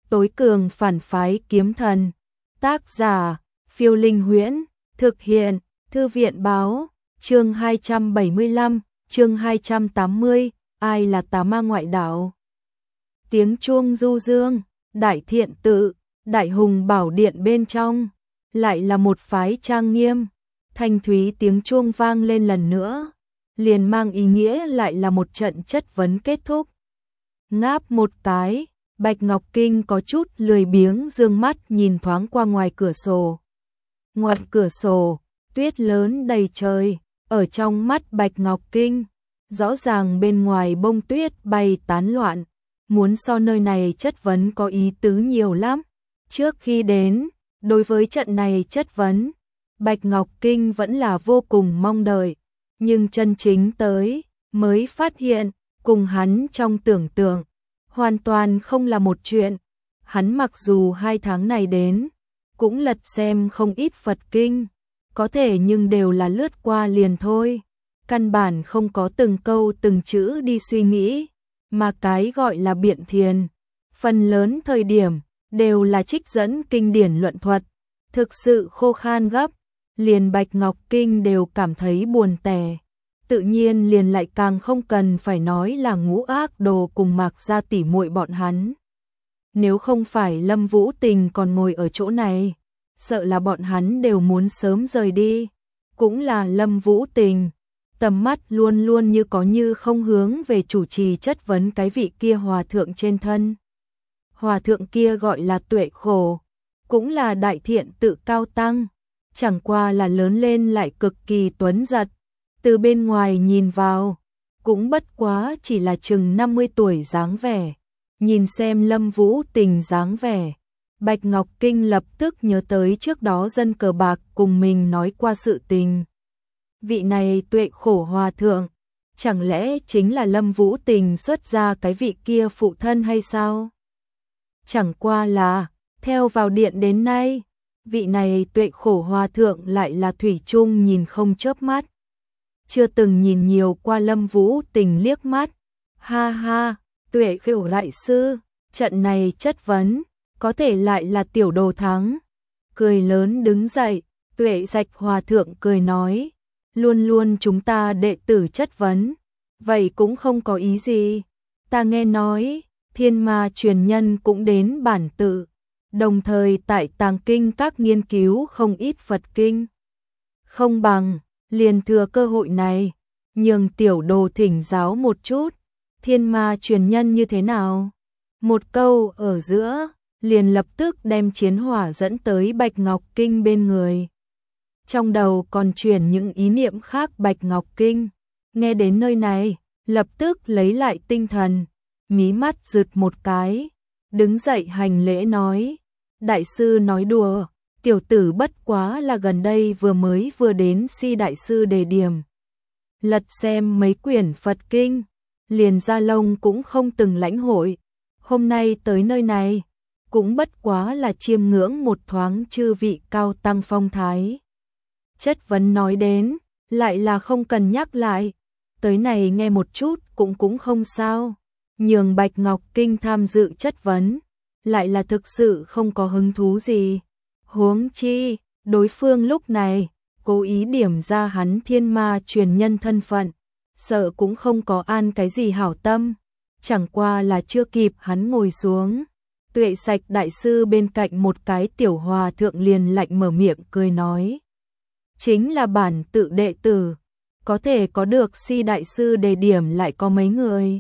Tối cường phản phái kiếm thần. Tác giả, Phiêu Linh Huyễn. Thực hiện, Thư viện Báo. Chương 275, chương 280, ai là tà ma ngoại đạo? Tiếng chuông du dương, đại thiện tự, đại hùng bảo điện bên trong, lại là một phái trang nghiêm. Thanh thúy tiếng chuông vang lên lần nữa, liền mang ý nghĩa lại là một trận chất vấn kết thúc. Ngáp một cái, Bạch Ngọc Kinh có chút lười biếng dương mắt nhìn thoáng qua ngoài cửa sổ. Ngoài cửa sổ, tuyết lớn đầy trời, ở trong mắt Bạch Ngọc Kinh, rõ ràng bên ngoài bông tuyết bay tán loạn, muốn so nơi này chất vấn có ý tứ nhiều lắm. Trước khi đến, đối với trận này chất vấn, Bạch Ngọc Kinh vẫn là vô cùng mong đợi, nhưng chân chính tới, mới phát hiện, cùng hắn trong tưởng tượng, hoàn toàn không là một chuyện. Hắn mặc dù 2 tháng này đến, cũng lật xem không ít Phật kinh, có thể nhưng đều là lướt qua liền thôi, căn bản không có từng câu từng chữ đi suy nghĩ, mà cái gọi là biện thiền, phần lớn thời điểm đều là trích dẫn kinh điển luận thuật, thực sự khô khan gấp, liền Bạch Ngọc Kinh đều cảm thấy buồn tẻ, tự nhiên liền lại càng không cần phải nói là Ngũ Ác Đồ cùng Mạc Gia tỷ muội bọn hắn. Nếu không phải Lâm Vũ Tình còn ngồi ở chỗ này, sợ là bọn hắn đều muốn sớm rời đi. Cũng là Lâm Vũ Tình, tầm mắt luôn luôn như có như không hướng về chủ trì chất vấn cái vị kia hòa thượng trên thân. Hòa thượng kia gọi là Tuệ Khổ, cũng là đại thiện tự cao tăng, chẳng qua là lớn lên lại cực kỳ tuấn giật, từ bên ngoài nhìn vào, cũng bất quá chỉ là chừng 50 tuổi dáng vẻ. Nhìn xem Lâm Vũ Tình dáng vẻ, Bạch Ngọc Kinh lập tức nhớ tới trước đó dân cờ bạc cùng mình nói qua sự tình. Vị này Tuệ Khổ hòa thượng, chẳng lẽ chính là Lâm Vũ Tình xuất ra cái vị kia phụ thân hay sao? Chẳng qua là, theo vào điện đến nay, vị này Tuệ Khổ hòa thượng lại là thủy chung nhìn không chớp mắt. Chưa từng nhìn nhiều qua Lâm Vũ Tình liếc mắt. Ha ha, Tuệ Khổ đại sư, trận này chất vấn, có thể lại là tiểu đồ thắng. Cười lớn đứng dậy, Tuệ Sạch hòa thượng cười nói, luôn luôn chúng ta đệ tử chất vấn, vậy cũng không có ý gì. Ta nghe nói, Thiên Ma truyền nhân cũng đến bản tự, đồng thời tại tàng kinh các nghiên cứu không ít Phật kinh. Không bằng, liền thừa cơ hội này, nhường tiểu đồ thỉnh giáo một chút, Thiên Ma truyền nhân như thế nào? Một câu ở giữa, liền lập tức đem chiến hỏa dẫn tới Bạch Ngọc Kinh bên người. Trong đầu còn chuyển những ý niệm khác Bạch Ngọc Kinh, nghe đến nơi này, lập tức lấy lại tinh thần, mí mắt rực một cái, đứng dậy hành lễ nói, đại sư nói đùa, tiểu tử bất quá là gần đây vừa đến Si đại sư đề điểm. Lật xem mấy quyển Phật kinh, liền Gia Long cũng không từng lãnh hội, hôm nay tới nơi này, cũng bất quá là chiêm ngưỡng một thoáng chư vị cao tăng phong thái. Chất vấn nói đến, lại là không cần nhắc lại, tới này nghe một chút cũng không sao, nhường Bạch Ngọc Kinh tham dự chất vấn, lại là thực sự không có hứng thú gì. Huống chi, đối phương lúc này, cố ý điểm ra hắn Thiên Ma truyền nhân thân phận, sợ cũng không có an cái gì hảo tâm, chẳng qua là chưa kịp hắn ngồi xuống. Tuệ Sạch đại sư bên cạnh một cái tiểu hòa thượng liền lạnh mở miệng cười nói, chính là bản tự đệ tử, có thể có được Si đại sư đề điểm lại có mấy người.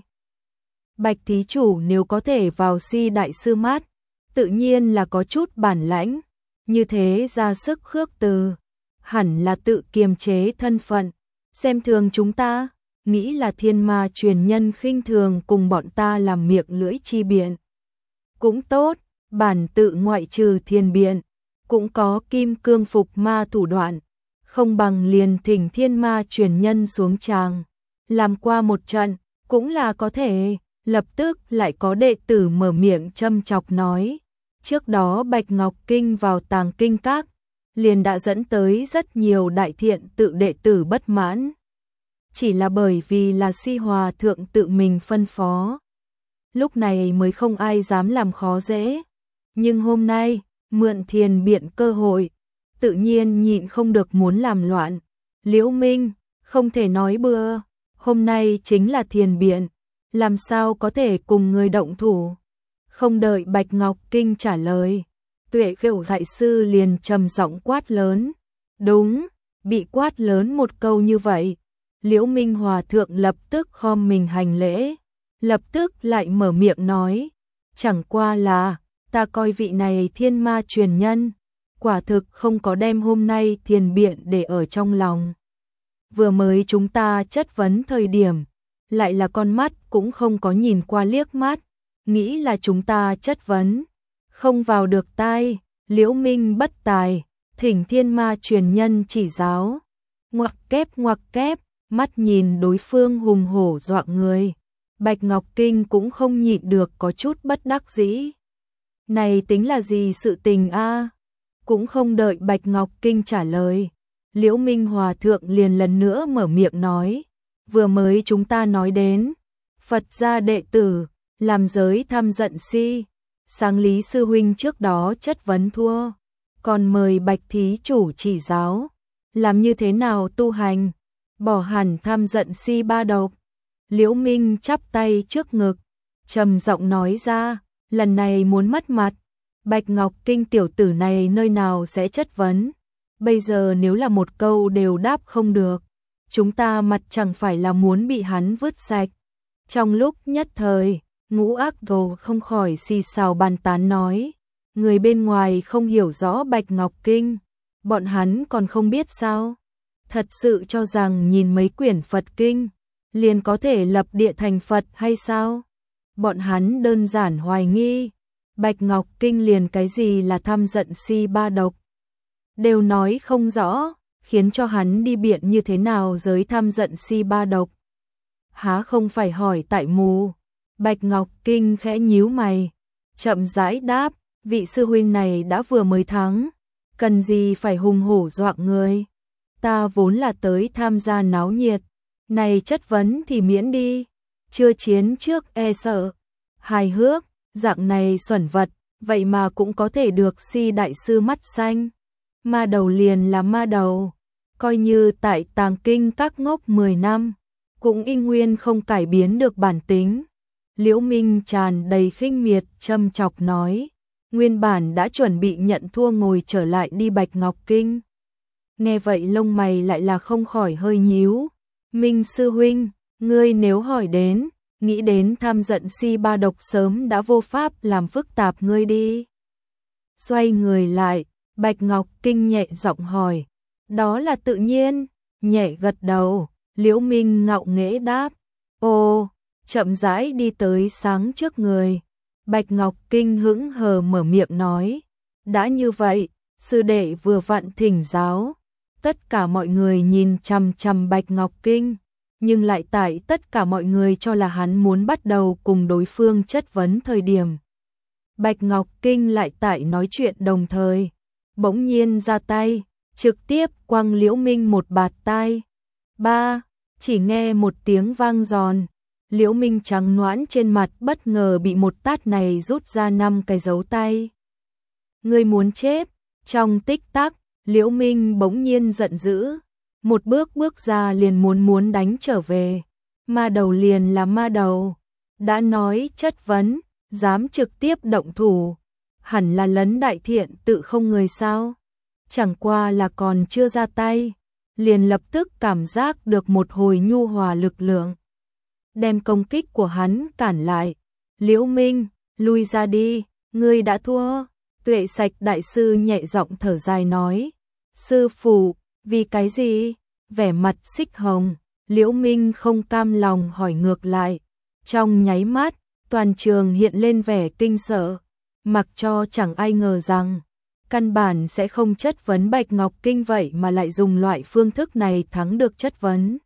Bạch thí chủ nếu có thể vào Si đại sư mắt, tự nhiên là có chút bản lãnh, như thế ra sức khước từ, hẳn là tự kiềm chế thân phận, xem thường chúng ta, nghĩ là Thiên Ma truyền nhân khinh thường cùng bọn ta làm miệng lưỡi chi biện. Cũng tốt, bản tự ngoại trừ thiên biện, cũng có kim cương phục ma thủ đoạn, không bằng liền thỉnh Thiên Ma truyền nhân xuống tràng, làm qua một trận, cũng là có thể. Lập tức lại có đệ tử mở miệng châm chọc nói, trước đó Bạch Ngọc Kinh vào tàng kinh các, liền đã dẫn tới rất nhiều đại thiện tự đệ tử bất mãn. Chỉ là bởi vì là Si hòa thượng tự mình phân phó, lúc này mới không ai dám làm khó dễ, Nhưng hôm nay, mượn thiền biện cơ hội, tự nhiên nhịn không được muốn làm loạn. Liễu Minh, không thể nói bừa, hôm nay chính là thiền biện, làm sao có thể cùng người động thủ. Không đợi Bạch Ngọc Kinh trả lời, Tuệ Khểu dạy sư liền trầm giọng quát lớn. Đúng, bị quát lớn một câu như vậy, Liễu Minh Hòa thượng lập tức khom mình hành lễ, lập tức lại mở miệng nói, chẳng qua là, ta coi vị này thiên ma truyền nhân, quả thực không có đem hôm nay thiền biện để ở trong lòng. Vừa mới chúng ta chất vấn thời điểm, lại là con mắt cũng không có nhìn qua liếc mắt, nghĩ là chúng ta chất vấn, không vào được tai, Liễu Minh bất tài, thỉnh thiên ma truyền nhân chỉ giáo, ngoặc kép, mắt nhìn đối phương hùng hổ dọa người. Bạch Ngọc Kinh cũng không nhịn được có chút bất đắc dĩ. Này tính là gì sự tình a? Cũng không đợi Bạch Ngọc Kinh trả lời, Liễu Minh Hòa thượng liền lần nữa mở miệng nói, vừa mới chúng ta nói đến, Phật gia đệ tử, làm giới tham giận si, sáng lý sư huynh trước đó chất vấn thua, còn mời Bạch thí chủ chỉ giáo, làm như thế nào tu hành, bỏ hẳn tham giận si ba độc. Liễu Minh chắp tay trước ngực, trầm giọng nói ra, lần này muốn mất mặt, Bạch Ngọc Kinh tiểu tử này nơi nào sẽ chất vấn, bây giờ nếu là một câu đều đáp không được, chúng ta mặt chẳng phải là muốn bị hắn vứt sạch. Trong lúc nhất thời, Ngũ Ác Đồ không khỏi xì xào bàn tán nói, người bên ngoài không hiểu rõ Bạch Ngọc Kinh, bọn hắn còn không biết sao, thật sự cho rằng nhìn mấy quyển Phật Kinh, liền có thể lập địa thành Phật hay sao? Bọn hắn đơn giản hoài nghi, Bạch Ngọc Kinh liền cái gì là tham giận si ba độc, đều nói không rõ, khiến cho hắn đi biện như thế nào giới tham giận si ba độc. Há không phải hỏi tại mù. Bạch Ngọc Kinh khẽ nhíu mày, chậm rãi đáp, vị sư huynh này đã vừa mới thắng, cần gì phải hùng hổ dọa người. Ta vốn là tới tham gia náo nhiệt, này chất vấn thì miễn đi, chưa chiến trước e sợ. Hài hước, dạng này xuẩn vật, vậy mà cũng có thể được si đại sư mắt xanh. Ma đầu liền là ma đầu, coi như tại Tàng Kinh các ngốc 10 năm, cũng y nguyên không cải biến được bản tính. Liễu Minh tràn đầy khinh miệt châm chọc nói, nguyên bản đã chuẩn bị nhận thua ngồi trở lại đi Bạch Ngọc Kinh. Nghe vậy lông mày lại là không khỏi hơi nhíu. Minh sư huynh, ngươi nếu hỏi đến, nghĩ đến tham giận si ba độc sớm đã vô pháp làm phức tạp ngươi đi. Xoay người lại, Bạch Ngọc Kinh nhẹ giọng hỏi, đó là tự nhiên, nhẹ gật đầu, Liễu Minh ngạo nghễ đáp, ô, chậm rãi đi tới sáng trước người. Bạch Ngọc Kinh hững hờ mở miệng nói, đã như vậy, sư đệ vừa vặn thỉnh giáo. Tất cả mọi người nhìn chằm chằm Bạch Ngọc Kinh, nhưng lại tại tất cả mọi người cho là hắn muốn bắt đầu cùng đối phương chất vấn thời điểm. Bạch Ngọc Kinh lại tại nói chuyện đồng thời, bỗng nhiên ra tay, trực tiếp quăng Liễu Minh một bạt tai. Ba, chỉ nghe một tiếng vang giòn, Liễu Minh trắng nõn trên mặt bất ngờ bị một tát này rút ra 5 cái dấu tay. Ngươi muốn chết, trong tích tắc, Liễu Minh bỗng nhiên giận dữ, một bước ra liền muốn đánh trở về. Ma đầu liền là ma đầu, đã nói chất vấn, dám trực tiếp động thủ, hẳn là lấn đại thiện tự không người sao? Chẳng qua là còn chưa ra tay, liền lập tức cảm giác được một hồi nhu hòa lực lượng, đem công kích của hắn cản lại. Liễu Minh, lui ra đi, ngươi đã thua. Tuệ Sạch đại sư nhẹ giọng thở dài nói, sư phụ, vì cái gì? Vẻ mặt xích hồng, Liễu Minh không cam lòng hỏi ngược lại. Trong nháy mắt, toàn trường hiện lên vẻ kinh sợ, mặc cho chẳng ai ngờ rằng, căn bản sẽ không chất vấn Bạch Ngọc Kinh vậy mà lại dùng loại phương thức này thắng được chất vấn.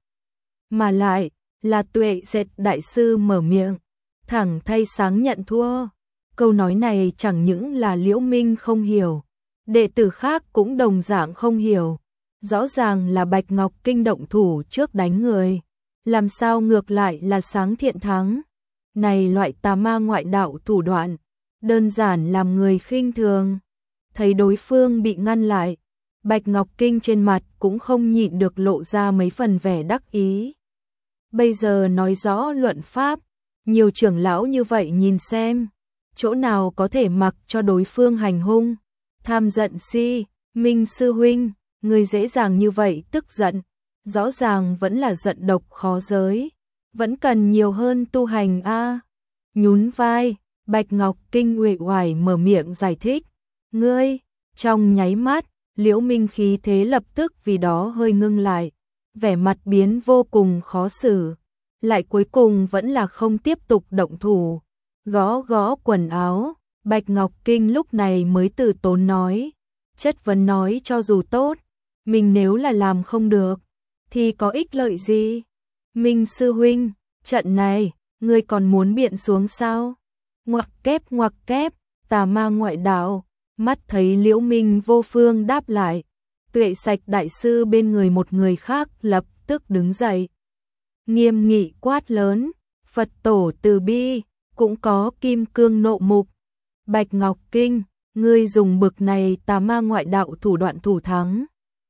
Mà lại, là Tuệ Sạch đại sư mở miệng, thẳng thay sáng nhận thua. Câu nói này chẳng những là Liễu Minh không hiểu, đệ tử khác cũng đồng dạng không hiểu. Rõ ràng là Bạch Ngọc Kinh động thủ trước đánh người, làm sao ngược lại là sáng thiện thắng. Này loại tà ma ngoại đạo thủ đoạn, đơn giản làm người khinh thường. Thấy đối phương bị ngăn lại, Bạch Ngọc Kinh trên mặt cũng không nhịn được lộ ra mấy phần vẻ đắc ý. Bây giờ nói rõ luận pháp, nhiều trưởng lão như vậy nhìn xem, chỗ nào có thể mặc cho đối phương hành hung. Tham giận si, Minh sư huynh, người dễ dàng như vậy tức giận, rõ ràng vẫn là giận độc khó giới, vẫn cần nhiều hơn tu hành a. Nhún vai, Bạch Ngọc Kinh uể oải mở miệng giải thích, ngươi, trong nháy mắt, Liễu Minh khí thế lập tức vì đó hơi ngưng lại, vẻ mặt biến vô cùng khó xử, lại cuối cùng vẫn là không tiếp tục động thủ. Gõ gõ quần áo, Bạch Ngọc Kinh lúc này mới từ tốn nói, chất vấn nói cho dù tốt, mình nếu là làm không được, thì có ích lợi gì? Minh sư huynh, trận này, ngươi còn muốn biện xuống sao? Ngoặc kép, tà ma ngoại đạo, mắt thấy Liễu Minh vô phương đáp lại, Tuệ Sạch đại sư bên người một người khác lập tức đứng dậy. Nghiêm nghị quát lớn, Phật tổ từ bi, cũng có kim cương nộ mục. Bạch Ngọc Kinh, ngươi dùng bực này tà ma ngoại đạo thủ đoạn thủ thắng.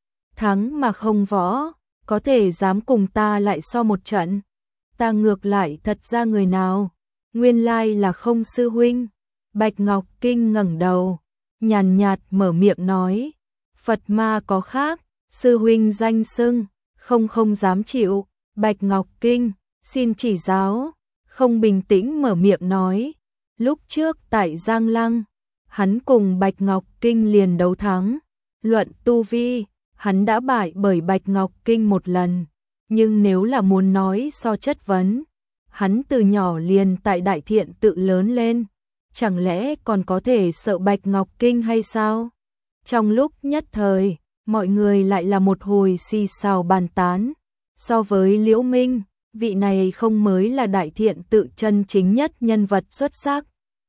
Thắng mà không võ, có thể dám cùng ta lại so một trận. Ta ngược lại thật ra người nào, nguyên lai là không sư huynh. Bạch Ngọc Kinh ngẩng đầu, nhàn nhạt mở miệng nói, Phật ma có khác, sư huynh danh xưng, không dám chịu. Bạch Ngọc Kinh, xin chỉ giáo, không bình tĩnh mở miệng nói, lúc trước tại Giang Lăng, hắn cùng Bạch Ngọc Kinh liền đấu thắng, luận tu vi, hắn đã bại bởi Bạch Ngọc Kinh một lần, nhưng nếu là muốn nói so chất vấn, hắn từ nhỏ liền tại Đại Thiện tự lớn lên, chẳng lẽ còn có thể sợ Bạch Ngọc Kinh hay sao? Trong lúc nhất thời, mọi người lại là một hồi xì xào bàn tán. So với Liễu Minh, vị này không mới là Đại Thiện tự chân chính nhất nhân vật xuất sắc.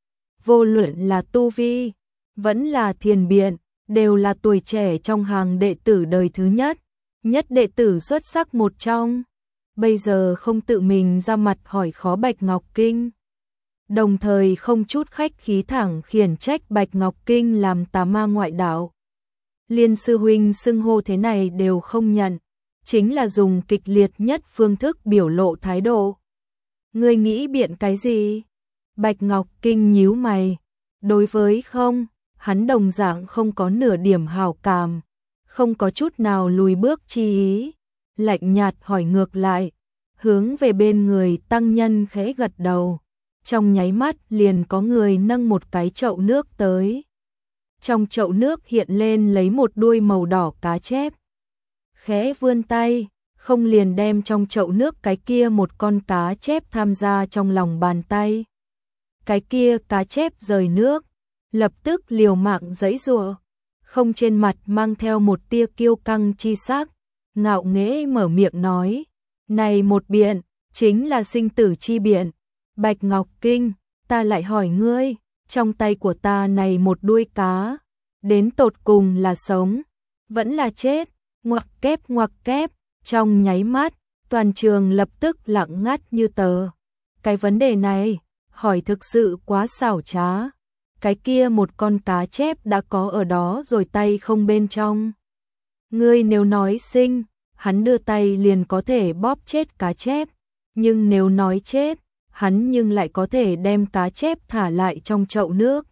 Vô luận là tu vi, vẫn là thiền biện, đều là tuổi trẻ trong hàng đệ tử đời thứ nhất đệ tử xuất sắc một trong. Bây giờ không tự mình ra mặt hỏi khó Bạch Ngọc Kinh. Đồng thời không chút khách khí thẳng khiển trách Bạch Ngọc Kinh làm tà ma ngoại đạo. Liên sư huynh xưng hô thế này đều không nhận, chính là dùng kịch liệt nhất phương thức biểu lộ thái độ. Ngươi nghĩ biện cái gì? Bạch Ngọc Kinh nhíu mày, đối với không, hắn đồng dạng không có nửa điểm hảo cảm, không có chút nào lùi bước chi ý, lạnh nhạt hỏi ngược lại, hướng về bên người tăng nhân khẽ gật đầu, trong nháy mắt liền có người nâng một cái chậu nước tới. Trong chậu nước hiện lên lấy một đuôi màu đỏ cá chép. Khẽ vươn tay, không liền đem trong chậu nước cái kia một con cá chép tham gia trong lòng bàn tay. Cái kia cá chép rời nước, lập tức liều mạng giãy giụa, không trên mặt mang theo một tia kiêu căng chi sắc, ngạo nghễ mở miệng nói, này một biện, chính là sinh tử chi biện. Bạch Ngọc Kinh, ta lại hỏi ngươi, trong tay của ta này một đuôi cá, đến tột cùng là sống, vẫn là chết? Ngoặc kép, trong nháy mắt, toàn trường lập tức lặng ngắt như tờ. Cái vấn đề này, hỏi thực sự quá xảo trá. Cái kia một con cá chép đã có ở đó rồi tay không bên trong. Ngươi nếu nói sinh, hắn đưa tay liền có thể bóp chết cá chép, nhưng nếu nói chết, hắn nhưng lại có thể đem cá chép thả lại trong chậu nước.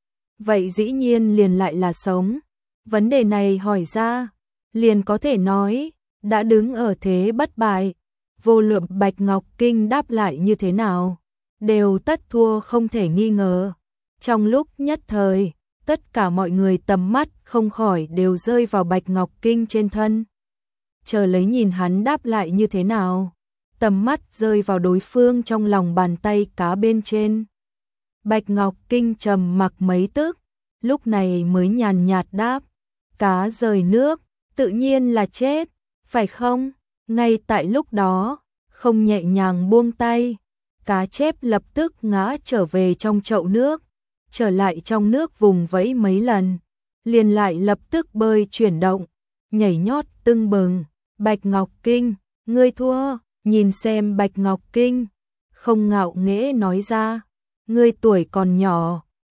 Vậy dĩ nhiên liền lại là sống. Vấn đề này hỏi ra, liền có thể nói, đã đứng ở thế bất bại, vô luận Bạch Ngọc Kinh đáp lại như thế nào, đều tất thua không thể nghi ngờ. Trong lúc nhất thời, tất cả mọi người tầm mắt không khỏi đều rơi vào Bạch Ngọc Kinh trên thân. Chờ lấy nhìn hắn đáp lại như thế nào, tầm mắt rơi vào đối phương trong lòng bàn tay cá bên trên. Bạch Ngọc Kinh trầm mặc mấy tức, lúc này mới nhàn nhạt đáp, cá rời nước, tự nhiên là chết, phải không? Ngay tại lúc đó, không nhẹ nhàng buông tay, cá chép lập tức ngã trở về trong chậu nước, trở lại trong nước vùng vẫy mấy lần, liền lại lập tức bơi chuyển động, nhảy nhót tưng bừng. Bạch Ngọc Kinh, ngươi thua. Nhìn xem Bạch Ngọc Kinh, không ngạo nghễ nói ra, ngươi tuổi còn nhỏ,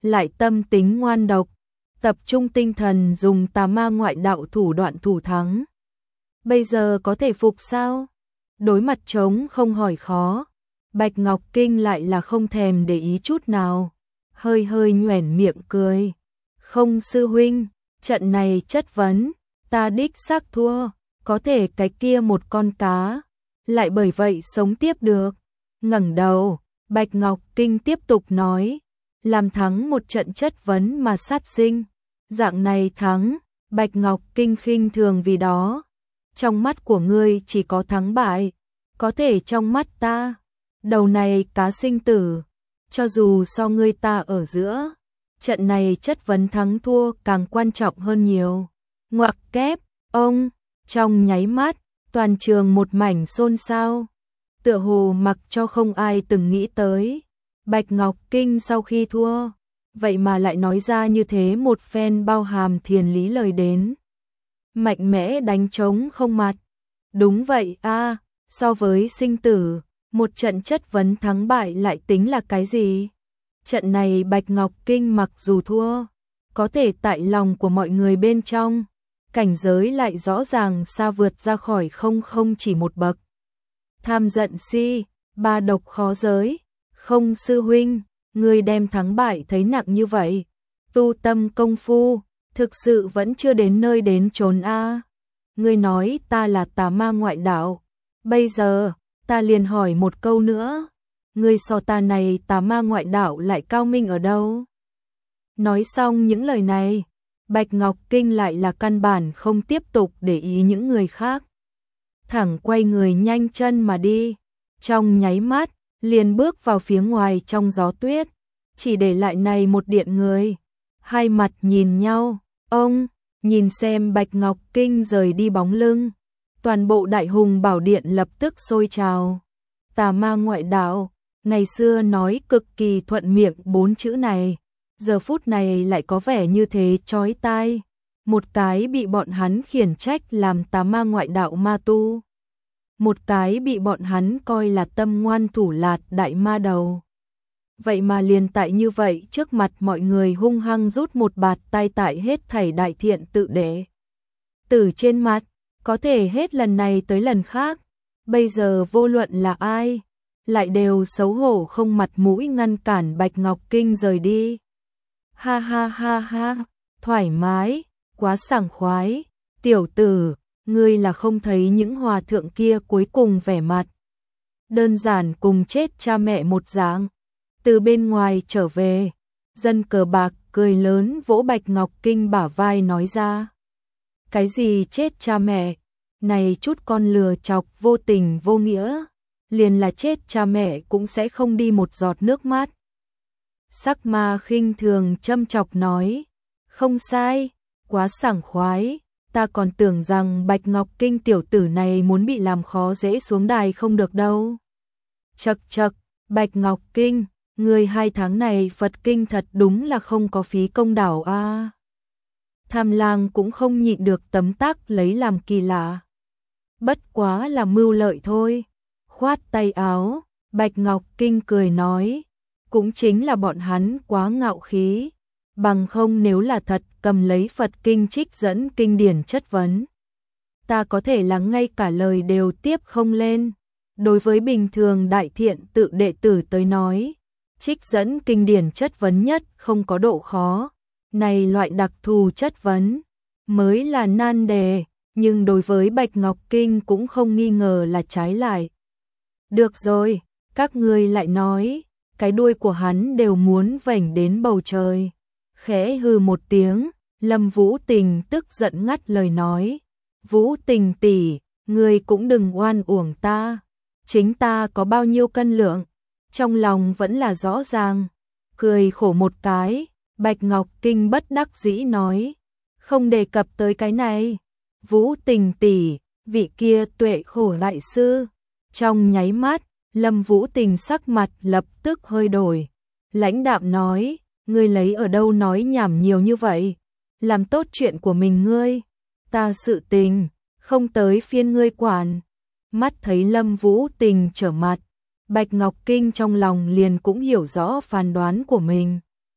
lại tâm tính ngoan độc, tập trung tinh thần dùng tà ma ngoại đạo thủ đoạn thủ thắng. Bây giờ có thể phục sao? Đối mặt trống không hỏi khó, Bạch Ngọc Kinh lại là không thèm để ý chút nào, hơi hơi nhoẻn miệng cười. Không sư huynh, trận này chất vấn, ta đích xác thua, có thể cái kia một con cá, lại bởi vậy sống tiếp được. Ngẩng đầu, Bạch Ngọc Kinh tiếp tục nói, làm thắng một trận chất vấn mà sát sinh. Dạng này thắng, Bạch Ngọc Kinh khinh thường vì đó. Trong mắt của ngươi chỉ có thắng bại, có thể trong mắt ta, đầu này cá sinh tử, cho dù so ngươi ta ở giữa, trận này chất vấn thắng thua càng quan trọng hơn nhiều. Ngoặc kép, ông, trong nháy mắt, toàn trường một mảnh xôn xao, tựa hồ mặc cho không ai từng nghĩ tới. Bạch Ngọc Kinh sau khi thua, vậy mà lại nói ra như thế một phen bao hàm thiền lý lời đến. Mạnh mẽ đánh trống không mặt. Đúng vậy a, so với sinh tử, một trận chất vấn thắng bại lại tính là cái gì? Trận này Bạch Ngọc Kinh mặc dù thua, có thể tại lòng của mọi người bên trong, cảnh giới lại rõ ràng xa vượt ra khỏi không chỉ một bậc. Tham giận si, ba độc khó giới, không sư huynh, người đem thắng bại thấy nặng như vậy, tu tâm công phu, thực sự vẫn chưa đến nơi đến chốn a. Ngươi nói ta là tà ma ngoại đạo, bây giờ, ta liền hỏi một câu nữa, ngươi so ta này tà ma ngoại đạo lại cao minh ở đâu? Nói xong những lời này, Bạch Ngọc Kinh lại là căn bản không tiếp tục để ý những người khác. Thẳng quay người nhanh chân mà đi, trong nháy mắt, liền bước vào phía ngoài trong gió tuyết, chỉ để lại này một điện người. Hai mặt nhìn nhau, ông, nhìn xem Bạch Ngọc Kinh rời đi bóng lưng. Toàn bộ Đại Hùng Bảo Điện lập tức sôi trào. Tà ma ngoại đạo, ngày xưa nói cực kỳ thuận miệng 4 chữ này, giờ phút này lại có vẻ như thế chói tai. Một cái bị bọn hắn khiển trách làm tà ma ngoại đạo ma tu, một cái bị bọn hắn coi là tâm ngoan thủ lạt đại ma đầu. Vậy mà liền tại như vậy trước mặt mọi người hung hăng rút một bạt tai tại hết thảy đại thiện tự đệ tử trên mặt, có thể hết lần này tới lần khác, bây giờ vô luận là ai, lại đều xấu hổ không mặt mũi ngăn cản Bạch Ngọc Kinh rời đi. Ha ha ha ha, thoải mái, quá sảng khoái, tiểu tử, ngươi là không thấy những hòa thượng kia cuối cùng vẻ mặt đơn giản cùng chết cha mẹ một dạng. Từ bên ngoài trở về, dân cờ bạc cười lớn vỗ Bạch Ngọc Kinh bả vai nói ra. Cái gì chết cha mẹ, này chút con lừa chọc vô tình vô nghĩa, liền là chết cha mẹ cũng sẽ không đi một giọt nước mắt. Sắc ma khinh thường châm chọc nói, không sai, quá sảng khoái, ta còn tưởng rằng Bạch Ngọc Kinh tiểu tử này muốn bị làm khó dễ xuống đài không được đâu. Chậc chậc, Bạch Ngọc Kinh, người 2 tháng này Phật kinh thật đúng là không có phí công đảo a. Tham Lang cũng không nhịn được tấm tắc lấy làm kỳ lạ. Bất quá là mưu lợi thôi. Khoát tay áo, Bạch Ngọc Kinh cười nói, cũng chính là bọn hắn quá ngạo khí, bằng không nếu là thật cầm lấy Phật kinh trích dẫn kinh điển chất vấn, ta có thể là ngay cả lời đều tiếp không lên. Đối với bình thường đại thiện tự đệ tử tới nói, trích dẫn kinh điển chất vấn nhất không có độ khó, này loại đặc thù chất vấn mới là nan đề, nhưng đối với Bạch Ngọc Kinh cũng không nghi ngờ là trái lại. Được rồi, các ngươi lại nói, cái đuôi của hắn đều muốn vểnh đến bầu trời. Khẽ hừ một tiếng, Lâm Vũ Tình tức giận ngắt lời nói, Vũ Tình tỷ, ngươi cũng đừng oan uổng ta, chính ta có bao nhiêu cân lượng, trong lòng vẫn là rõ ràng. Cười khổ một cái, Bạch Ngọc Kinh bất đắc dĩ nói, không đề cập tới cái này. Vũ Tình tỷ, vị kia tuệ khổ lại sư. Trong nháy mắt, Lâm Vũ Tình sắc mặt lập tức hơi đổi, lãnh đạm nói, ngươi lấy ở đâu nói nhảm nhiều như vậy, làm tốt chuyện của mình ngươi, ta sự tình, không tới phiên ngươi quản. Mắt thấy Lâm Vũ Tình trở mặt, Bạch Ngọc Kinh trong lòng liền cũng hiểu rõ phán đoán của mình.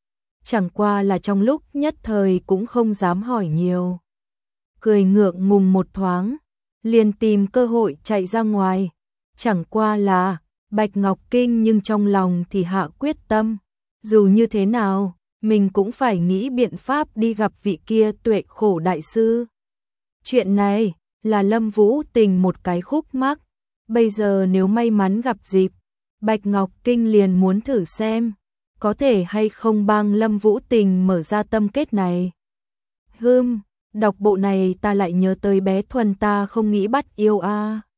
chẳng qua là trong lúc nhất thời cũng không dám hỏi nhiều. Cười ngượng ngùng một thoáng, liền tìm cơ hội chạy ra ngoài, chẳng qua là Bạch Ngọc Kinh nhưng trong lòng thì hạ quyết tâm, dù như thế nào, mình cũng phải nghĩ biện pháp đi gặp vị kia Tuệ Khổ đại sư. Chuyện này là Lâm Vũ Tình một cái khúc mắc, bây giờ nếu may mắn gặp dịp, Bạch Ngọc Kinh liền muốn thử xem, có thể hay không帮Lâm Vũ Tình mở ra tâm kết này. Đọc bộ này ta lại nhớ tới bé Thuần ta không nghĩ bắt yêu a.